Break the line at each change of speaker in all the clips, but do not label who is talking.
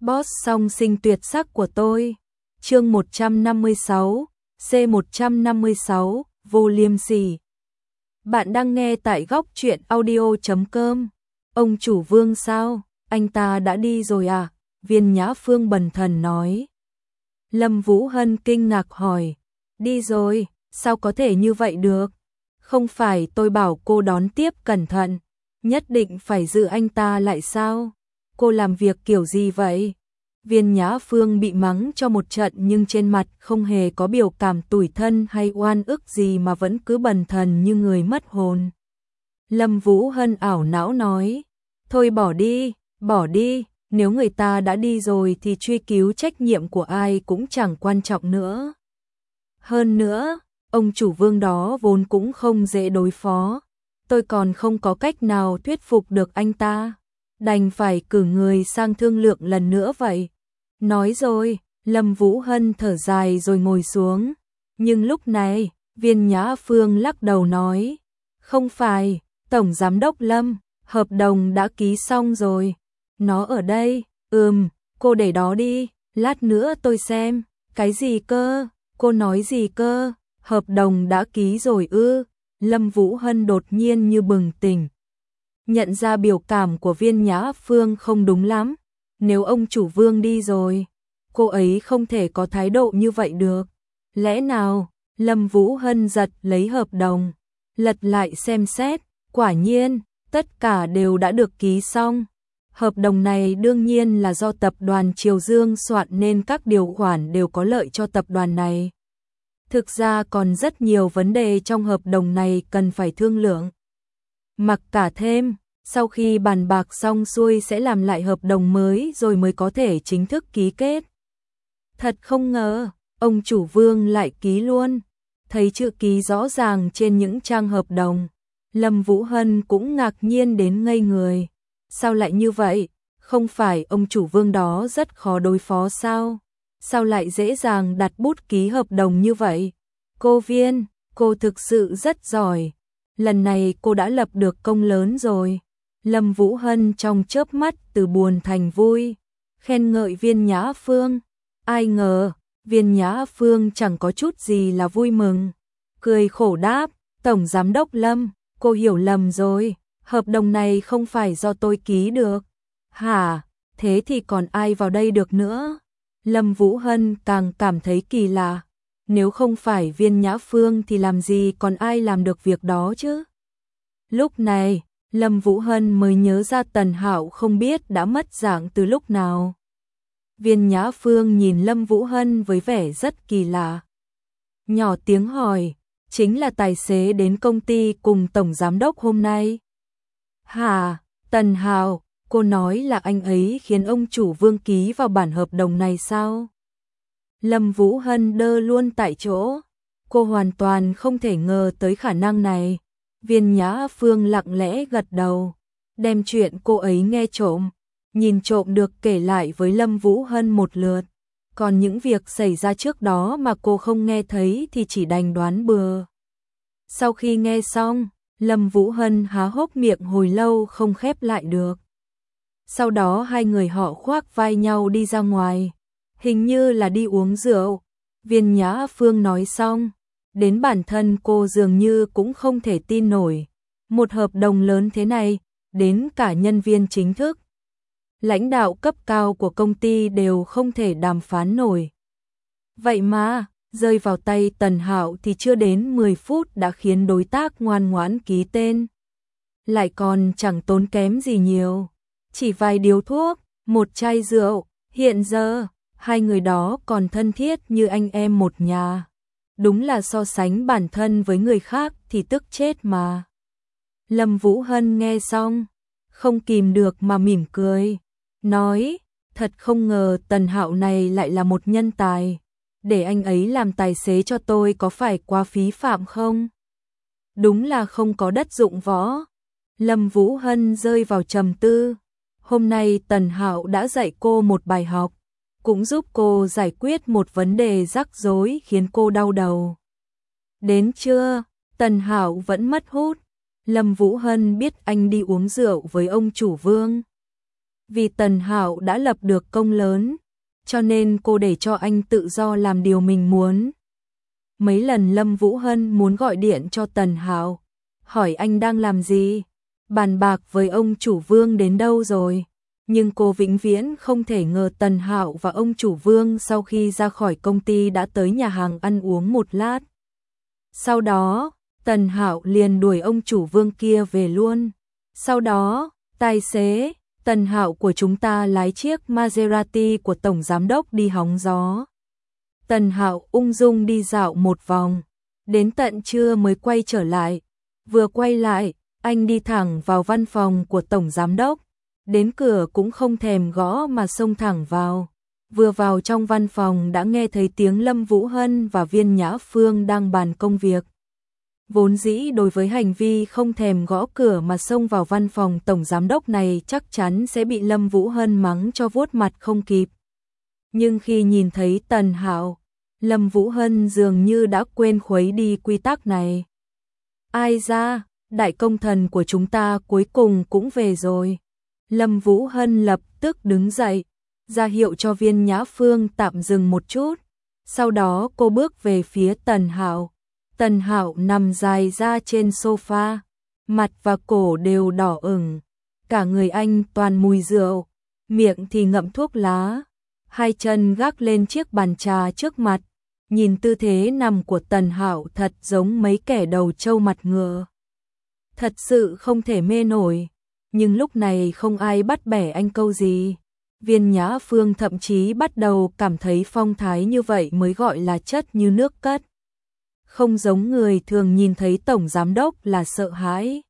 Boss song sinh tuyệt sắc của tôi. Chương 156, C156, vô liêm sỉ. Bạn đang nghe tại góc truyện audio.com. Ông chủ Vương sao? Anh ta đã đi rồi à? Viên Nhã Phương bần thần nói. Lâm Vũ Hân kinh ngạc hỏi. Đi rồi, sao có thể như vậy được? Không phải tôi bảo cô đón tiếp cẩn thận, nhất định phải giữ anh ta lại sao? Cô làm việc kiểu gì vậy? Viên Nhã Phương bị mắng cho một trận nhưng trên mặt không hề có biểu cảm tủi thân hay oan ức gì mà vẫn cứ bần thần như người mất hồn. Lâm Vũ Hân ảo não nói, thôi bỏ đi, nếu người ta đã đi rồi thì truy cứu trách nhiệm của ai cũng chẳng quan trọng nữa. Hơn nữa, ông chủ Vương đó vốn cũng không dễ đối phó, tôi còn không có cách nào thuyết phục được anh ta. Đành phải cử người sang thương lượng lần nữa vậy. Nói rồi, Lâm Vũ Hân thở dài rồi ngồi xuống. Nhưng lúc này, Viên Nhã Phương lắc đầu nói, không phải, Tổng Giám đốc Lâm, hợp đồng đã ký xong rồi. Nó ở đây, cô để đó đi, lát nữa tôi xem. Cái gì cơ? Cô nói gì cơ? Hợp đồng đã ký rồi ư? Lâm Vũ Hân đột nhiên như bừng tỉnh. Nhận ra biểu cảm của Viên Nhã Phương không đúng lắm. Nếu ông chủ Vương đi rồi, cô ấy không thể có thái độ như vậy được. Lẽ nào? Lâm Vũ Hân giật lấy hợp đồng, lật lại xem xét, quả nhiên, tất cả đều đã được ký xong. Hợp đồng này đương nhiên là do tập đoàn Triều Dương soạn nên các điều khoản đều có lợi cho tập đoàn này. Thực ra còn rất nhiều vấn đề trong hợp đồng này cần phải thương lượng. Mặc cả thêm, sau khi bàn bạc xong xuôi sẽ làm lại hợp đồng mới rồi mới có thể chính thức ký kết. Thật không ngờ, ông chủ Vương lại ký luôn. Thấy chữ ký rõ ràng trên những trang hợp đồng, Lâm Vũ Hân cũng ngạc nhiên đến ngây người. Sao lại như vậy? Không phải ông chủ Vương đó rất khó đối phó sao? Sao lại dễ dàng đặt bút ký hợp đồng như vậy? Cô Viên, cô thực sự rất giỏi. Lần này cô đã lập được công lớn rồi. Lâm Vũ Hân trong chớp mắt từ buồn thành vui, khen ngợi Viên Nhã Phương. Ai ngờ, Viên Nhã Phương chẳng có chút gì là vui mừng. Cười khổ đáp, Tổng Giám đốc Lâm, cô hiểu lầm rồi. Hợp đồng này không phải do tôi ký được. Hả? Thế thì còn ai vào đây được nữa? Lâm Vũ Hân càng cảm thấy kỳ lạ. Nếu không phải Viên Nhã Phương thì làm gì còn ai làm được việc đó chứ? Lúc này, Lâm Vũ Hân mới nhớ ra Tần Hạo không biết đã mất dạng từ lúc nào. Viên Nhã Phương nhìn Lâm Vũ Hân với vẻ rất kỳ lạ. Nhỏ tiếng hỏi, chính là tài xế đến công ty cùng Tổng Giám đốc hôm nay. Hả, Tần Hạo, cô nói là anh ấy khiến ông chủ Vương ký vào bản hợp đồng này sao? Lâm Vũ Hân đơ luôn tại chỗ, cô hoàn toàn không thể ngờ tới khả năng này. Viên Nhã Phương lặng lẽ gật đầu, đem chuyện cô ấy nghe trộm, nhìn trộm được kể lại với Lâm Vũ Hân một lượt. Còn những việc xảy ra trước đó mà cô không nghe thấy thì chỉ đành đoán bừa. Sau khi nghe xong, Lâm Vũ Hân há hốc miệng hồi lâu không khép lại được. Sau đó hai người họ khoác vai nhau đi ra ngoài, hình như là đi uống rượu. Viên Nhã Phương nói xong, đến bản thân cô dường như cũng không thể tin nổi. Một hợp đồng lớn thế này, đến cả nhân viên chính thức, lãnh đạo cấp cao của công ty đều không thể đàm phán nổi. Vậy mà, rơi vào tay Tần Hạo thì chưa đến 10 phút đã khiến đối tác ngoan ngoãn ký tên. Lại còn chẳng tốn kém gì nhiều, chỉ vài điếu thuốc, một chai rượu, hiện giờ, hai người đó còn thân thiết như anh em một nhà. Đúng là so sánh bản thân với người khác thì tức chết mà. Lâm Vũ Hân nghe xong, không kìm được mà mỉm cười, nói, thật không ngờ Tần Hạo này lại là một nhân tài. Để anh ấy làm tài xế cho tôi có phải quá phí phạm không? Đúng là không có đất dụng võ. Lâm Vũ Hân rơi vào trầm tư. Hôm nay Tần Hạo đã dạy cô một bài học, cũng giúp cô giải quyết một vấn đề rắc rối khiến cô đau đầu. Đến trưa, Tần Hạo vẫn mất hút. Lâm Vũ Hân biết anh đi uống rượu với ông chủ Vương. Vì Tần Hạo đã lập được công lớn, cho nên cô để cho anh tự do làm điều mình muốn. Mấy lần Lâm Vũ Hân muốn gọi điện cho Tần Hạo, hỏi anh đang làm gì, bàn bạc với ông chủ Vương đến đâu rồi. Nhưng cô vĩnh viễn không thể ngờ Tần Hạo và ông chủ Vương sau khi ra khỏi công ty đã tới nhà hàng ăn uống một lát. Sau đó, Tần Hạo liền đuổi ông chủ Vương kia về luôn. Sau đó, tài xế Tần Hạo của chúng ta lái chiếc Maserati của tổng giám đốc đi hóng gió. Tần Hạo ung dung đi dạo một vòng, đến tận trưa mới quay trở lại. Vừa quay lại, anh đi thẳng vào văn phòng của tổng giám đốc, đến cửa cũng không thèm gõ mà xông thẳng vào. Vừa vào trong văn phòng đã nghe thấy tiếng Lâm Vũ Hân và Viên Nhã Phương đang bàn công việc. Vốn dĩ đối với hành vi không thèm gõ cửa mà xông vào văn phòng tổng giám đốc này chắc chắn sẽ bị Lâm Vũ Hân mắng cho vuốt mặt không kịp. Nhưng khi nhìn thấy Tần Hạo, Lâm Vũ Hân dường như đã quên khuấy đi quy tắc này. Ai ra, đại công thần của chúng ta cuối cùng cũng về rồi. Lâm Vũ Hân lập tức đứng dậy, ra hiệu cho Viên Nhã Phương tạm dừng một chút. Sau đó cô bước về phía Tần Hạo. Tần Hạo nằm dài ra trên sofa, mặt và cổ đều đỏ ửng, cả người anh toàn mùi rượu, miệng thì ngậm thuốc lá, hai chân gác lên chiếc bàn trà trước mặt, nhìn tư thế nằm của Tần Hạo thật giống mấy kẻ đầu trâu mặt ngựa. Thật sự không thể mê nổi, nhưng lúc này không ai bắt bẻ anh câu gì. Viên Nhã Phương thậm chí bắt đầu cảm thấy phong thái như vậy mới gọi là chất như nước cất. Không giống người thường nhìn thấy tổng giám đốc là sợ hãi,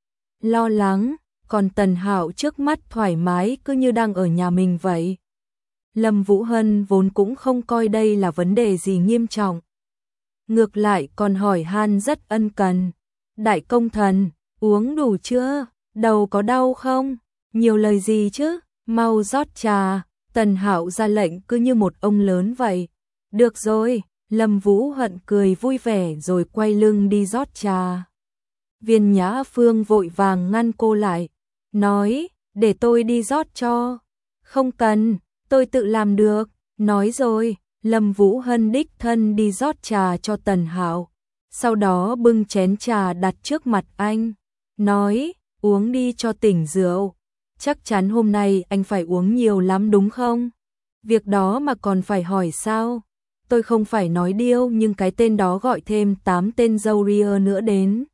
lo lắng, còn Tần Hạo trước mắt thoải mái cứ như đang ở nhà mình vậy. Lâm Vũ Hân vốn cũng không coi đây là vấn đề gì nghiêm trọng. Ngược lại còn hỏi han rất ân cần. Đại công thần, uống đủ chưa? Đầu có đau không? Nhiều lời gì chứ? Mau rót trà. Tần Hạo ra lệnh cứ như một ông lớn vậy. Được rồi. Lâm Vũ Hân cười vui vẻ rồi quay lưng đi rót trà. Viên Nhã Phương vội vàng ngăn cô lại, nói, để tôi đi rót cho. Không cần, tôi tự làm được. Nói rồi, Lâm Vũ Hân đích thân đi rót trà cho Tần Hạo. Sau đó bưng chén trà đặt trước mặt anh, nói, uống đi cho tỉnh rượu. Chắc chắn hôm nay anh phải uống nhiều lắm đúng không? Việc đó mà còn phải hỏi sao? Tôi không phải nói điêu nhưng cái tên đó gọi thêm 8 tên dâu ria nữa đến.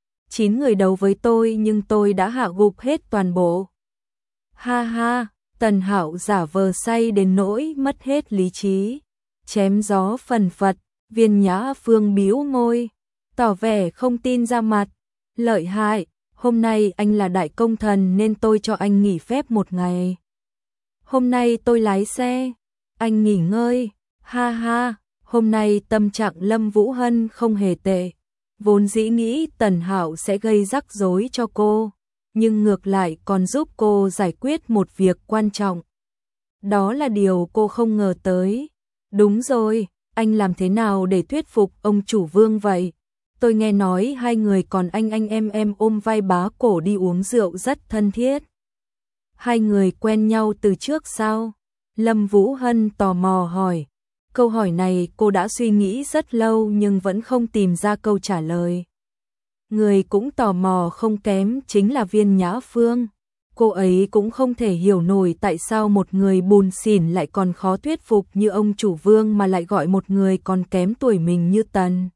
9 người đấu với tôi nhưng tôi đã hạ gục hết toàn bộ. Ha ha, Tần Hạo giả vờ say đến nỗi mất hết lý trí. Chém gió phần phật, Viên Nhã Phương bĩu môi, tỏ vẻ không tin ra mặt. Lợi hại, hôm nay anh là đại công thần nên tôi cho anh nghỉ phép một ngày. Hôm nay tôi lái xe, anh nghỉ ngơi. Ha ha, hôm nay tâm trạng Lâm Vũ Hân không hề tệ. Vốn dĩ nghĩ Tần Hạo sẽ gây rắc rối cho cô, nhưng ngược lại còn giúp cô giải quyết một việc quan trọng. Đó là điều cô không ngờ tới. Đúng rồi, anh làm thế nào để thuyết phục ông chủ Vương vậy? Tôi nghe nói hai người còn anh em ôm vai bá cổ đi uống rượu rất thân thiết. Hai người quen nhau từ trước sao? Lâm Vũ Hân tò mò hỏi. Câu hỏi này cô đã suy nghĩ rất lâu nhưng vẫn không tìm ra câu trả lời. Người cũng tò mò không kém chính là Viên Nhã Phương. Cô ấy cũng không thể hiểu nổi tại sao một người bùn xỉn lại còn khó thuyết phục như ông chủ Vương mà lại gọi một người còn kém tuổi mình như Tần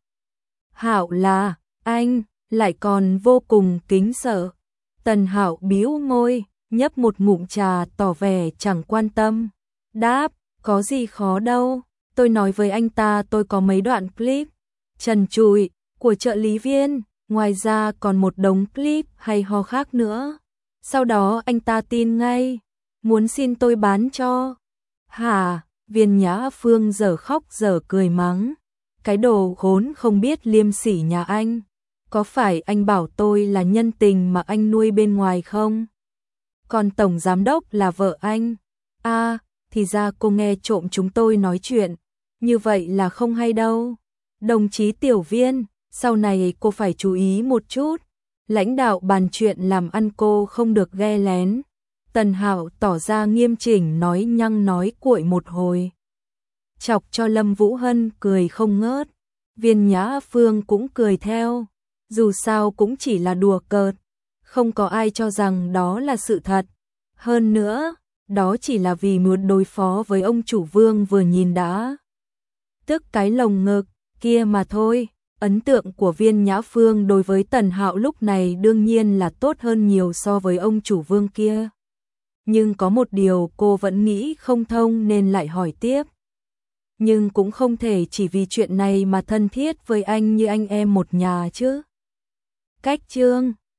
Hạo là anh, lại còn vô cùng kính sợ. Tần Hạo bĩu môi, nhấp một ngụm trà tỏ vẻ chẳng quan tâm. Đáp, có gì khó đâu. Tôi nói với anh ta tôi có mấy đoạn clip trần trụi của trợ lý Viên, ngoài ra còn một đống clip hay ho khác nữa. Sau đó anh ta tin ngay, muốn xin tôi bán cho. Hả? Viên Nhã Phương dở khóc dở cười mắng. Cái đồ khốn không biết liêm sỉ nhà anh. Có phải anh bảo tôi là nhân tình mà anh nuôi bên ngoài không? Còn tổng giám đốc là vợ anh. À, thì ra cô nghe trộm chúng tôi nói chuyện. Như vậy là không hay đâu. Đồng chí Tiểu Viên, sau này cô phải chú ý một chút. Lãnh đạo bàn chuyện làm ăn cô không được ghe lén. Tần Hạo tỏ ra nghiêm chỉnh nói nhăng nói cuội một hồi, chọc cho Lâm Vũ Hân cười không ngớt. Viên Nhã Phương cũng cười theo, dù sao cũng chỉ là đùa cợt, không có ai cho rằng đó là sự thật. Hơn nữa, đó chỉ là vì muốn đối phó với ông chủ Vương vừa nhìn đã tức cái lồng ngực kia mà thôi. Ấn tượng của Viên Nhã Phương đối với Tần Hạo lúc này đương nhiên là tốt hơn nhiều so với ông chủ Vương kia. Nhưng có một điều cô vẫn nghĩ không thông nên lại hỏi tiếp. Nhưng cũng không thể chỉ vì chuyện này mà thân thiết với anh như anh em một nhà chứ. Cách chương